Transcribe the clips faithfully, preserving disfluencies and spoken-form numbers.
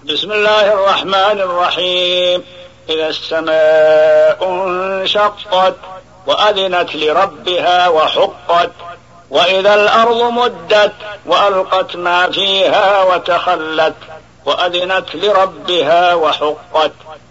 بسم الله الرحمن الرحيم. إذا السماء انشقت وأذنت لربها وحقت وإذا الأرض مدت وألقت ما فيها وتخلت وأذنت لربها وحقت.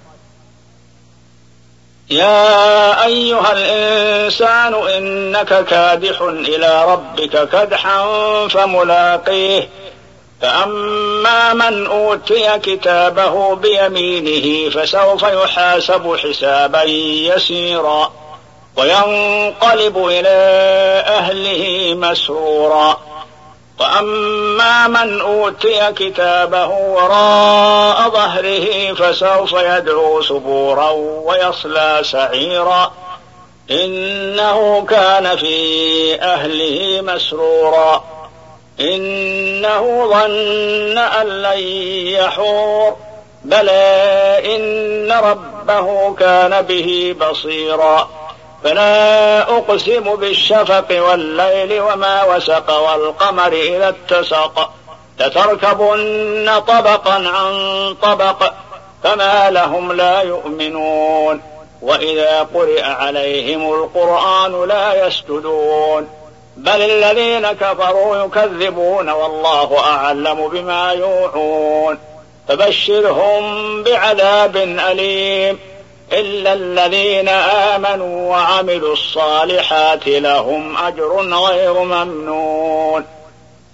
يا أيها الإنسان إنك كادح إلى ربك كدحا فملاقيه فأما من أوتي كتابه بيمينه فسوف يحاسب حسابا يسيرا وينقلب إلى أهله مسرورا وأما من أوتي كتابه وراء ظهره فسوف يدعو سبورا ويصلى سعيرا إنه كان في أهله مسرورا إنه ظن أن لن يحور بلى إن ربه كان به بصيرا فلا أقسم بالشفق والليل وما وسق والقمر إذا اتسق لتركبن طبقا عن طبق فما لهم لا يؤمنون وإذا قرئ عليهم القرآن لا يسجدون بل الذين كفروا يكذبون والله أعلم بما يوعون فبشرهم بعذاب أليم إلا الذين آمنوا وعملوا الصالحات لهم أجر غير ممنون.